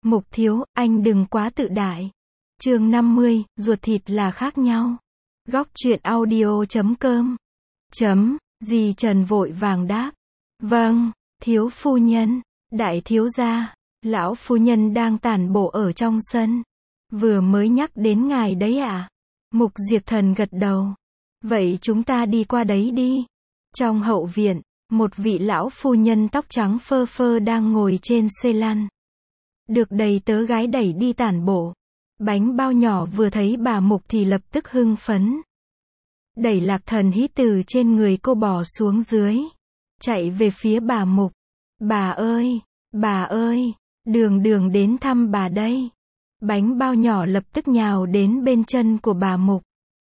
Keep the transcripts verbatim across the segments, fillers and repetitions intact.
Mục thiếu, anh đừng quá tự đại. Chương năm mươi, ruột thịt là khác nhau. Góc truyện audio chấm com. Chấm, dì Trần vội vàng đáp. Vâng, thiếu phu nhân, đại thiếu gia, lão phu nhân đang tản bộ ở trong sân. Vừa mới nhắc đến ngài đấy ạ. Mục Diệp Thần gật đầu. Vậy chúng ta đi qua đấy đi. Trong hậu viện, một vị lão phu nhân tóc trắng phơ phơ đang ngồi trên xe lăn. Được đầy tớ gái đẩy đi tản bộ. Bánh bao nhỏ vừa thấy bà Mục thì lập tức hưng phấn. Đẩy Lạc Thần hí từ trên người cô bò xuống dưới. Chạy về phía bà Mục. Bà ơi, bà ơi, Đường Đường đến thăm bà đây. Bánh bao nhỏ lập tức nhào đến bên chân của bà Mục.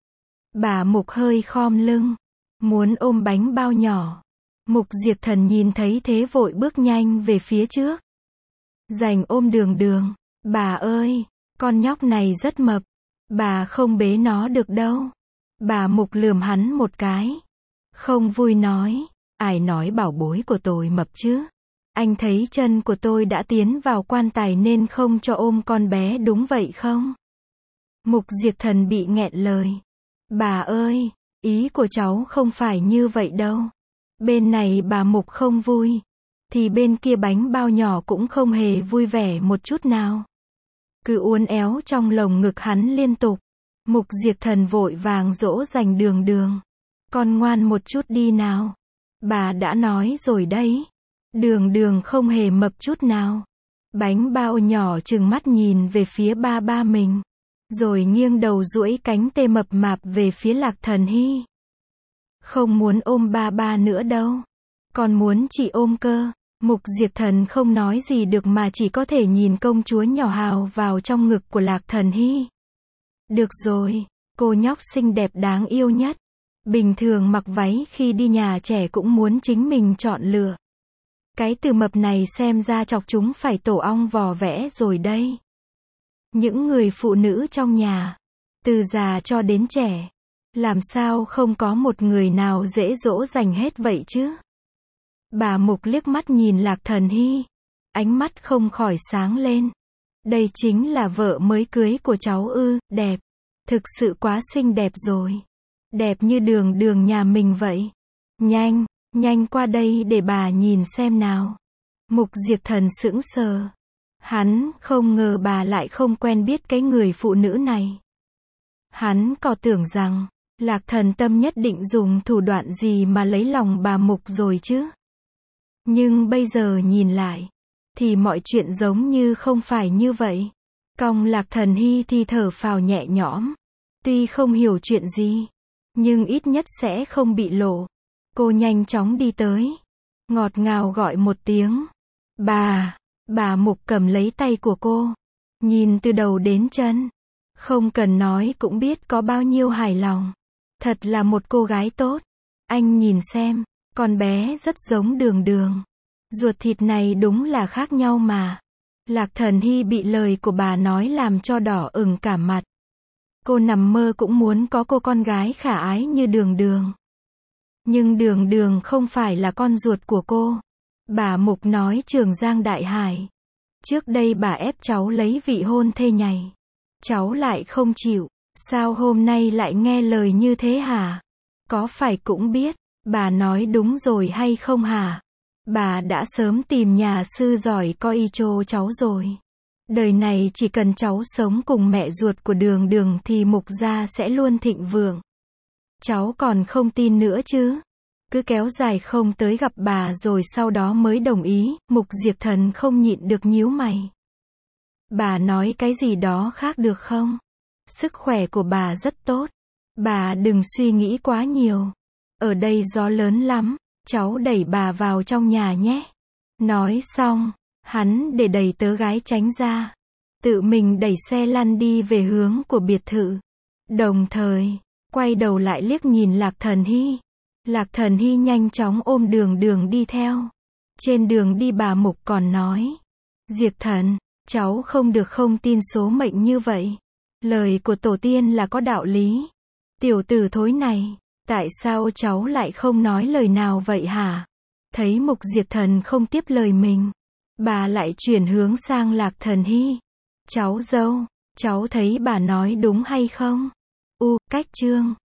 Bà Mục hơi khom lưng, muốn ôm bánh bao nhỏ. Mục Diệp Thần nhìn thấy thế vội bước nhanh về phía trước. Giành ôm Đường Đường. Bà ơi, con nhóc này rất mập. Bà không bế nó được đâu. Bà Mục lườm hắn một cái. Không vui nói. Ai nói bảo bối của tôi mập chứ? Anh thấy chân của tôi đã tiến vào quan tài nên không cho ôm con bé đúng vậy không? Mục Diệp Thần bị nghẹn lời. Bà ơi, ý của cháu không phải như vậy đâu. Bên này bà Mục không vui. Thì bên kia bánh bao nhỏ cũng không hề vui vẻ một chút nào. Cứ uốn éo trong lồng ngực hắn liên tục. Mục Diệp Thần vội vàng dỗ dành Đường Đường. Con ngoan một chút đi nào. Bà đã nói rồi đấy. Đường Đường không hề mập chút nào. Bánh bao nhỏ trừng mắt nhìn về phía ba ba mình. Rồi nghiêng đầu duỗi cánh tê mập mạp về phía Lạc Thần Hy. Không muốn ôm ba ba nữa đâu. Còn muốn chị ôm cơ. Mục Diệp Thần không nói gì được mà chỉ có thể nhìn công chúa nhỏ hào vào trong ngực của Lạc Thần Hy. Được rồi, cô nhóc xinh đẹp đáng yêu nhất. Bình thường mặc váy khi đi nhà trẻ cũng muốn chính mình chọn lựa. Cái từ mập này xem ra chọc chúng phải tổ ong vò vẽ rồi đây. Những người phụ nữ trong nhà, từ già cho đến trẻ, làm sao không có một người nào dễ dỗ dành hết vậy chứ? Bà Mục liếc mắt nhìn Lạc Thần Hy, ánh mắt không khỏi sáng lên. Đây chính là vợ mới cưới của cháu ư? Đẹp, thực sự quá xinh đẹp rồi. Đẹp như Đường Đường nhà mình vậy. Nhanh, nhanh qua đây để bà nhìn xem nào. Mục Diệp Thần sững sờ. Hắn không ngờ bà lại không quen biết cái người phụ nữ này. Hắn có tưởng rằng Lạc Thần Tâm nhất định dùng thủ đoạn gì mà lấy lòng bà Mục rồi chứ. Nhưng bây giờ nhìn lại, thì mọi chuyện giống như không phải như vậy. Cong Lạc Thần Hy thì thở phào nhẹ nhõm. Tuy không hiểu chuyện gì, nhưng ít nhất sẽ không bị lộ. Cô nhanh chóng đi tới. Ngọt ngào gọi một tiếng. Bà, bà Mục cầm lấy tay của cô. Nhìn từ đầu đến chân. Không cần nói cũng biết có bao nhiêu hài lòng. Thật là một cô gái tốt. Anh nhìn xem, con bé rất giống Đường Đường. Ruột thịt này đúng là khác nhau mà. Lạc Thần Hy bị lời của bà nói làm cho đỏ ửng cả mặt. Cô nằm mơ cũng muốn có cô con gái khả ái như Đường Đường. Nhưng Đường Đường không phải là con ruột của cô. Bà Mục nói Trường Giang Đại Hải. Trước đây bà ép cháu lấy vị hôn thê nhảy. Cháu lại không chịu. Sao hôm nay lại nghe lời như thế hả? Có phải cũng biết, bà nói đúng rồi hay không hả? Bà đã sớm tìm nhà sư giỏi coi y chô cháu rồi. Đời này chỉ cần cháu sống cùng mẹ ruột của Đường Đường thì Mục gia sẽ luôn thịnh vượng. Cháu còn không tin nữa chứ? Cứ kéo dài không tới gặp bà rồi sau đó mới đồng ý. Mục Diệp Thần không nhịn được nhíu mày. Bà nói cái gì đó khác được không? Sức khỏe của bà rất tốt. Bà đừng suy nghĩ quá nhiều. Ở đây gió lớn lắm. Cháu đẩy bà vào trong nhà nhé. Nói xong, hắn để đẩy tớ gái tránh ra. Tự mình đẩy xe lăn đi về hướng của biệt thự. Đồng thời, quay đầu lại liếc nhìn Lạc Thần Hy. Lạc Thần Hy nhanh chóng ôm Đường Đường đi theo. Trên đường đi bà Mục còn nói. Diệp Thần, cháu không được không tin số mệnh như vậy. Lời của tổ tiên là có đạo lý. Tiểu tử thối này, tại sao cháu lại không nói lời nào vậy hả? Thấy Mục Diệp Thần không tiếp lời mình. Bà lại chuyển hướng sang Lạc Thần Hy. Cháu dâu, cháu thấy bà nói đúng hay không? U, cách chương.